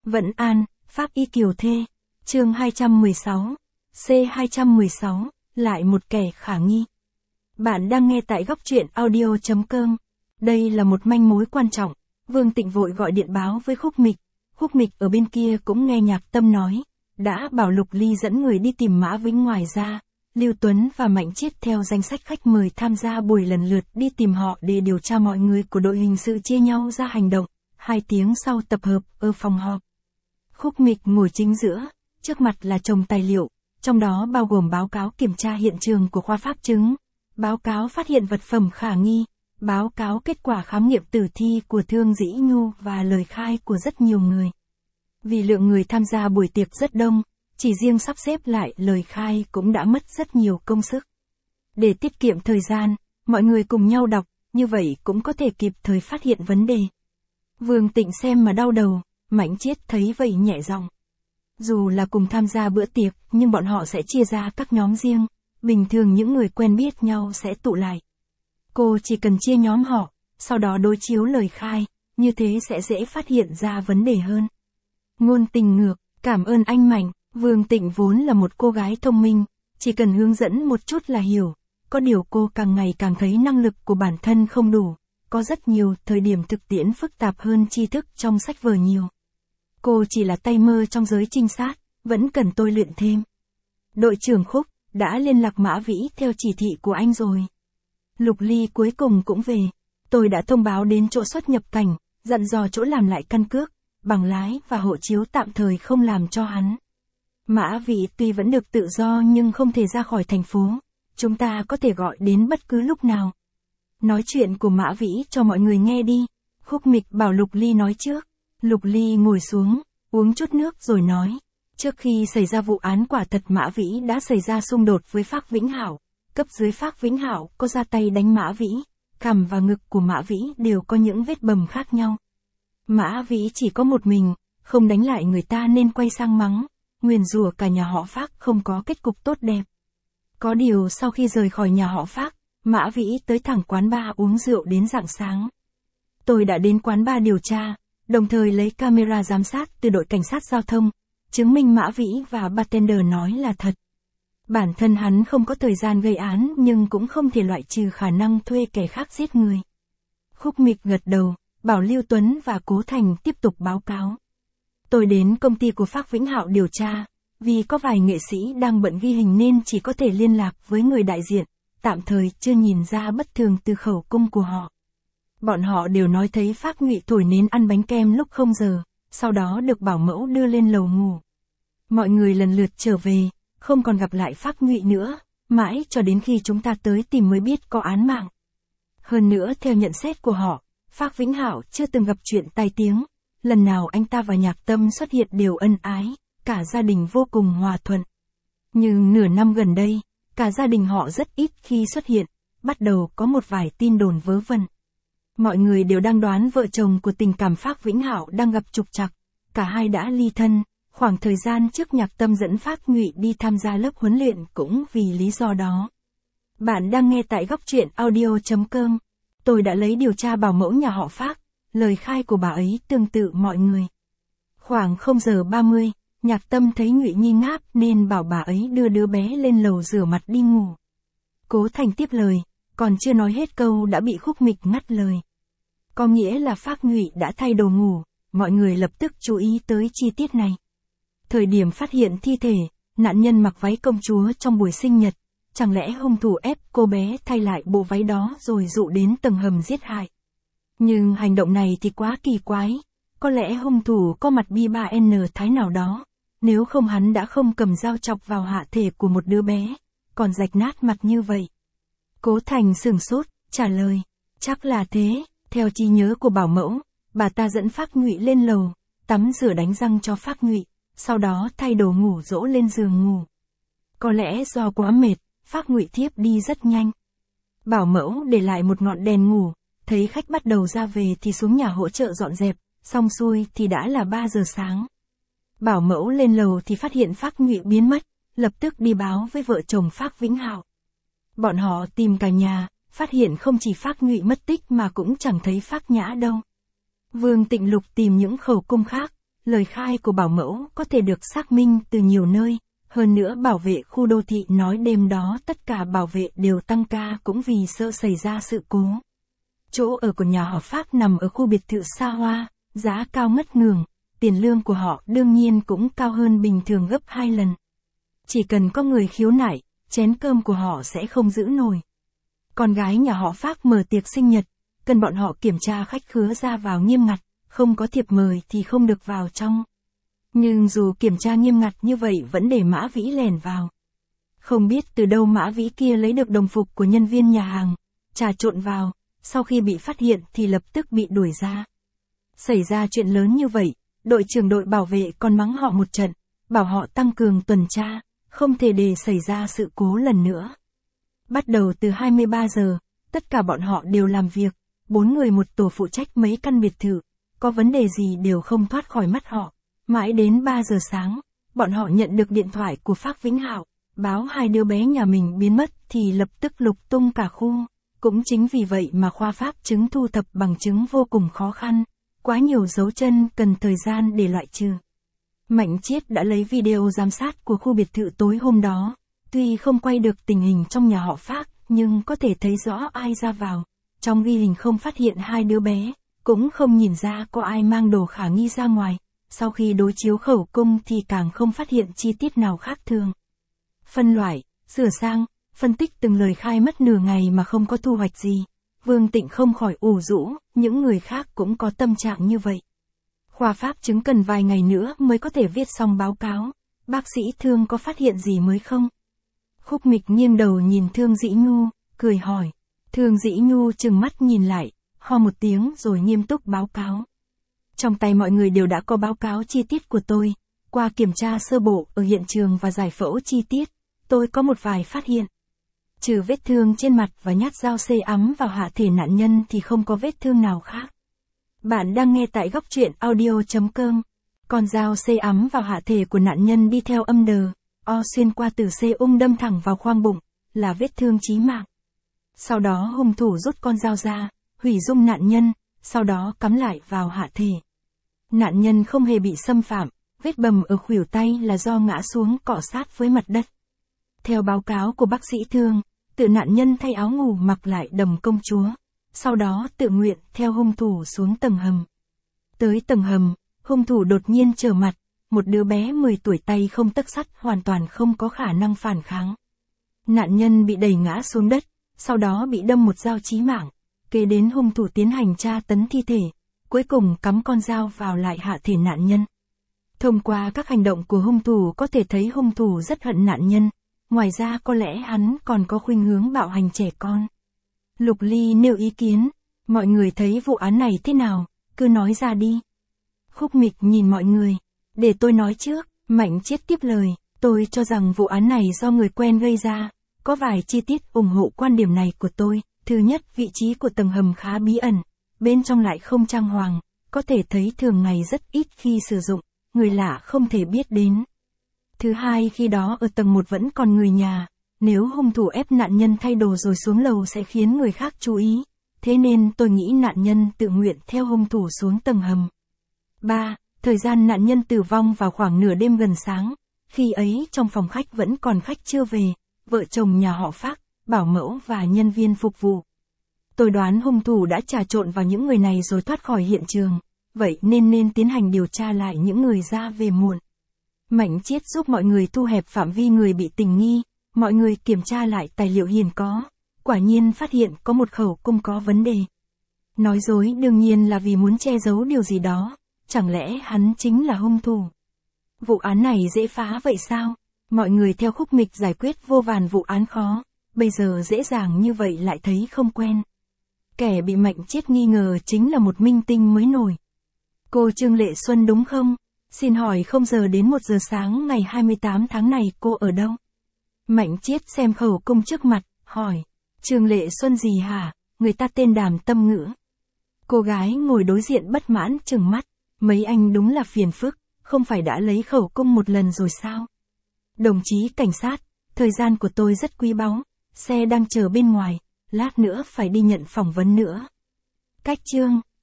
Vẫn An, Pháp Y Kiều Thê, chương 216, C216, lại một kẻ khả nghi. Bạn đang nghe tại góc truyện audio.com. Đây là một manh mối quan trọng. Vương Tịnh vội gọi điện báo với Khúc Mịch. Khúc Mịch ở bên kia cũng nghe Nhạc Tâm nói, đã bảo Lục Ly dẫn người đi tìm Mã Vĩnh. Ngoài ra, Lưu Tuấn và Mạnh Chiết theo danh sách khách mời tham gia buổi lần lượt đi tìm họ để điều tra. Mọi người của đội hình sự chia nhau ra hành động. 2 tiếng sau tập hợp ở phòng họp. Khúc Mịch ngồi chính giữa, trước mặt là chồng tài liệu, trong đó bao gồm báo cáo kiểm tra hiện trường của khoa pháp chứng, báo cáo phát hiện vật phẩm khả nghi, báo cáo kết quả khám nghiệm tử thi của Thương Dĩ Nhu và lời khai của rất nhiều người. Vì lượng người tham gia buổi tiệc rất đông, chỉ riêng sắp xếp lại lời khai cũng đã mất rất nhiều công sức. Để tiết kiệm thời gian, mọi người cùng nhau đọc, như vậy cũng có thể kịp thời phát hiện vấn đề. Vương Tịnh xem mà đau đầu, Mạnh Chiết thấy vậy nhẹ giọng. Dù là cùng tham gia bữa tiệc, nhưng bọn họ sẽ chia ra các nhóm riêng, bình thường những người quen biết nhau sẽ tụ lại. Cô chỉ cần chia nhóm họ, sau đó đối chiếu lời khai, như thế sẽ dễ phát hiện ra vấn đề hơn. Ngôn Tình ngược, cảm ơn anh Mạnh. Vương Tịnh vốn là một cô gái thông minh, chỉ cần hướng dẫn một chút là hiểu, có điều cô càng ngày càng thấy năng lực của bản thân không đủ, có rất nhiều thời điểm thực tiễn phức tạp hơn tri thức trong sách vở nhiều. Cô chỉ là tay mơ trong giới trinh sát, vẫn cần tôi luyện thêm. Đội trưởng Khúc, đã liên lạc Mã Vĩ theo chỉ thị của anh rồi. Lục Ly cuối cùng cũng về, tôi đã thông báo đến chỗ xuất nhập cảnh, dặn dò chỗ làm lại căn cước, bằng lái và hộ chiếu tạm thời không làm cho hắn. Mã Vĩ tuy vẫn được tự do nhưng không thể ra khỏi thành phố, chúng ta có thể gọi đến bất cứ lúc nào. Nói chuyện của Mã Vĩ cho mọi người nghe đi. Khúc Mịch bảo Lục Ly nói trước. Lục Ly ngồi xuống, uống chút nước rồi nói. Trước khi xảy ra vụ án quả thật Mã Vĩ đã xảy ra xung đột với Phác Vĩnh Hảo. Cấp dưới Phác Vĩnh Hảo có ra tay đánh Mã Vĩ, cằm và ngực của Mã Vĩ đều có những vết bầm khác nhau. Mã Vĩ chỉ có một mình, không đánh lại người ta nên quay sang mắng, nguyền rủa cả nhà họ Phác không có kết cục tốt đẹp. Có điều sau khi rời khỏi nhà họ Phác, Mã Vĩ tới thẳng quán bar uống rượu đến rạng sáng. Tôi đã đến quán bar điều tra, đồng thời lấy camera giám sát từ đội cảnh sát giao thông, chứng minh Mã Vĩ và bartender nói là thật. Bản thân hắn không có thời gian gây án nhưng cũng không thể loại trừ khả năng thuê kẻ khác giết người. Khúc Mịch gật đầu, bảo Lưu Tuấn và Cố Thành tiếp tục báo cáo. Tôi đến công ty của Phác Vĩnh Hạo điều tra, vì có vài nghệ sĩ đang bận ghi hình nên chỉ có thể liên lạc với người đại diện, tạm thời chưa nhìn ra bất thường từ khẩu cung của họ. Bọn họ đều nói thấy Phác Ngụy thổi nến ăn bánh kem lúc 0 giờ, sau đó được bảo mẫu đưa lên lầu ngủ. Mọi người lần lượt trở về, không còn gặp lại Phác Ngụy nữa, mãi cho đến khi chúng ta tới tìm mới biết có án mạng. Hơn nữa theo nhận xét của họ, Phác Vĩnh Hạo chưa từng gặp chuyện tai tiếng, lần nào anh ta và Nhạc Tâm xuất hiện đều ân ái, cả gia đình vô cùng hòa thuận. Nhưng nửa năm gần đây, cả gia đình họ rất ít khi xuất hiện, bắt đầu có một vài tin đồn vớ vẩn. Mọi người đều đang đoán vợ chồng của tình cảm Phác Vĩnh Hạo đang gặp trục trặc, cả hai đã ly thân, khoảng thời gian trước Nhạc Tâm dẫn Phác Ngụy đi tham gia lớp huấn luyện cũng vì lý do đó. Bạn đang nghe tại góc truyện audio.com. Tôi đã lấy điều tra bảo mẫu nhà họ Phác, lời khai của bà ấy tương tự mọi người. Khoảng 0 giờ 30, Nhạc Tâm thấy Ngụy Nhi ngáp nên bảo bà ấy đưa đứa bé lên lầu rửa mặt đi ngủ. Cố Thành tiếp lời, còn chưa nói hết câu đã bị Khúc Mịch ngắt lời. Có nghĩa là Phác Ngụy đã thay đồ ngủ, mọi người lập tức chú ý tới chi tiết này. Thời điểm phát hiện thi thể, nạn nhân mặc váy công chúa trong buổi sinh nhật, chẳng lẽ hung thủ ép cô bé thay lại bộ váy đó rồi dụ đến tầng hầm giết hại. Nhưng hành động này thì quá kỳ quái, có lẽ hung thủ có mặt bi 3N thái nào đó, nếu không hắn đã không cầm dao chọc vào hạ thể của một đứa bé, còn rạch nát mặt như vậy. Cố Thành sửng sốt, trả lời, chắc là thế, theo trí nhớ của bảo mẫu, bà ta dẫn Phác Ngụy lên lầu, tắm rửa đánh răng cho Phác Ngụy, sau đó thay đồ ngủ dỗ lên giường ngủ. Có lẽ do quá mệt, Phác Ngụy thiếp đi rất nhanh. Bảo mẫu để lại một ngọn đèn ngủ, thấy khách bắt đầu ra về thì xuống nhà hỗ trợ dọn dẹp, xong xuôi thì đã là 3 giờ sáng. Bảo mẫu lên lầu thì phát hiện Phác Ngụy biến mất, lập tức đi báo với vợ chồng Phác Vĩnh Hạo. Bọn họ tìm cả nhà, phát hiện không chỉ Phác Ngụy mất tích mà cũng chẳng thấy Phác Nhã đâu. Vương Tịnh lục tìm những khẩu cung khác, Lời khai của bảo mẫu có thể được xác minh từ nhiều nơi, hơn nữa bảo vệ khu đô thị nói đêm đó tất cả bảo vệ đều tăng ca cũng vì sợ xảy ra sự cố. Chỗ ở của nhà họ Phác nằm ở khu biệt thự xa hoa, giá cao ngất ngường, tiền lương của họ đương nhiên cũng cao hơn bình thường gấp 2 lần. Chỉ cần có người khiếu nại, chén cơm của họ sẽ không giữ nổi. Con gái nhà họ Phác mở tiệc sinh nhật, cần bọn họ kiểm tra khách khứa ra vào nghiêm ngặt, không có thiệp mời thì không được vào trong. Nhưng dù kiểm tra nghiêm ngặt như vậy vẫn để Mã Vĩ lèn vào. Không biết từ đâu Mã Vĩ kia lấy được đồng phục của nhân viên nhà hàng, trà trộn vào, sau khi bị phát hiện thì lập tức bị đuổi ra. Xảy ra chuyện lớn như vậy, đội trưởng đội bảo vệ còn mắng họ một trận, bảo họ tăng cường tuần tra, không thể để xảy ra sự cố lần nữa. Bắt đầu từ 23 giờ, tất cả bọn họ đều làm việc, 4 người một tổ phụ trách mấy căn biệt thự, có vấn đề gì đều không thoát khỏi mắt họ. Mãi đến 3 giờ sáng, bọn họ nhận được điện thoại của Phác Vĩnh Hạo, báo 2 đứa bé nhà mình biến mất thì lập tức lục tung cả khu. Cũng chính vì vậy mà khoa pháp chứng thu thập bằng chứng vô cùng khó khăn, quá nhiều dấu chân cần thời gian để loại trừ. Mạnh Chiết đã lấy video giám sát của khu biệt thự tối hôm đó, tuy không quay được tình hình trong nhà họ Phác, nhưng có thể thấy rõ ai ra vào. Trong ghi hình không phát hiện 2 đứa bé, cũng không nhìn ra có ai mang đồ khả nghi ra ngoài. Sau khi đối chiếu khẩu cung thì càng không phát hiện chi tiết nào khác thường. Phân loại, sửa sang, phân tích từng lời khai mất nửa ngày mà không có thu hoạch gì. Vương Tịnh không khỏi ủ rũ, những người khác cũng có tâm trạng như vậy. Khoa pháp chứng cần vài ngày nữa mới có thể viết xong báo cáo. Bác sĩ Thương có phát hiện gì mới không? Khúc Mịch nghiêng đầu nhìn Thương Dĩ Nhu, cười hỏi. Thương Dĩ Nhu trừng mắt nhìn lại, ho một tiếng rồi nghiêm túc báo cáo. Trong tay mọi người đều đã có báo cáo chi tiết của tôi. Qua kiểm tra sơ bộ ở hiện trường và giải phẫu chi tiết, tôi có một vài phát hiện. Trừ vết thương trên mặt và nhát dao xê ắm vào hạ thể nạn nhân thì không có vết thương nào khác. Bạn đang nghe tại góc truyện audio.com. Con dao xê ắm vào hạ thể của nạn nhân đi theo âm đờ, o xuyên qua từ xê đâm thẳng vào khoang bụng, là vết thương chí mạng. Sau đó hung thủ rút con dao ra, hủy dung nạn nhân, sau đó cắm lại vào hạ thể. Nạn nhân không hề bị xâm phạm, vết bầm ở khuỷu tay là do ngã xuống cọ sát với mặt đất. Theo báo cáo của bác sĩ Thương, tự nạn nhân thay áo ngủ mặc lại đầm công chúa, sau đó tự nguyện theo hung thủ xuống tầng hầm. Tới tầng hầm, hung thủ đột nhiên trở mặt, một đứa bé 10 tuổi tay không tấc sắt hoàn toàn không có khả năng phản kháng. Nạn nhân bị đẩy ngã xuống đất, sau đó bị đâm một dao chí mạng, kế đến hung thủ tiến hành tra tấn thi thể, cuối cùng cắm con dao vào lại hạ thể nạn nhân. Thông qua các hành động của hung thủ có thể thấy hung thủ rất hận nạn nhân, ngoài ra có lẽ hắn còn có khuynh hướng bạo hành trẻ con. Lục Ly nêu ý kiến, mọi người thấy vụ án này thế nào, cứ nói ra đi. Khúc Mịch nhìn mọi người, để tôi nói trước, Mạnh Chiết tiếp lời, tôi cho rằng vụ án này do người quen gây ra, có vài chi tiết ủng hộ quan điểm này của tôi. Thứ nhất, vị trí của tầng hầm khá bí ẩn, bên trong lại không trang hoàng, có thể thấy thường ngày rất ít khi sử dụng, người lạ không thể biết đến. Thứ hai, khi đó ở tầng 1 vẫn còn người nhà, nếu hung thủ ép nạn nhân thay đồ rồi xuống lầu sẽ khiến người khác chú ý, thế nên tôi nghĩ nạn nhân tự nguyện theo hung thủ xuống tầng hầm. 3. Thời gian nạn nhân tử vong vào khoảng nửa đêm gần sáng, khi ấy trong phòng khách vẫn còn khách chưa về, vợ chồng nhà họ Phác, bảo mẫu và nhân viên phục vụ. Tôi đoán hung thủ đã trà trộn vào những người này rồi thoát khỏi hiện trường, vậy nên tiến hành điều tra lại những người ra về muộn. Mạnh Chiết giúp mọi người thu hẹp phạm vi người bị tình nghi, mọi người kiểm tra lại tài liệu hiện có, quả nhiên phát hiện có một khẩu cung có vấn đề. Nói dối đương nhiên là vì muốn che giấu điều gì đó, chẳng lẽ hắn chính là hung thủ? Vụ án này dễ phá vậy sao? Mọi người theo Khúc Mịch giải quyết vô vàn vụ án khó, bây giờ dễ dàng như vậy lại thấy không quen. Kẻ bị Mạnh Chiết nghi ngờ chính là một minh tinh mới nổi. Cô Trương Lệ Xuân đúng không? Xin hỏi 0 giờ đến 1 giờ sáng ngày 28 tháng này cô ở đâu? Mạnh Chiết xem khẩu cung trước mặt, hỏi. Trương Lệ Xuân gì hả? Người ta tên Đàm Tâm Ngữ. Cô gái ngồi đối diện bất mãn trừng mắt. Mấy anh đúng là phiền phức, không phải đã lấy khẩu cung một lần rồi sao? Đồng chí cảnh sát, thời gian của tôi rất quý báu, xe đang chờ bên ngoài, lát nữa phải đi nhận phỏng vấn nữa. Cách chương.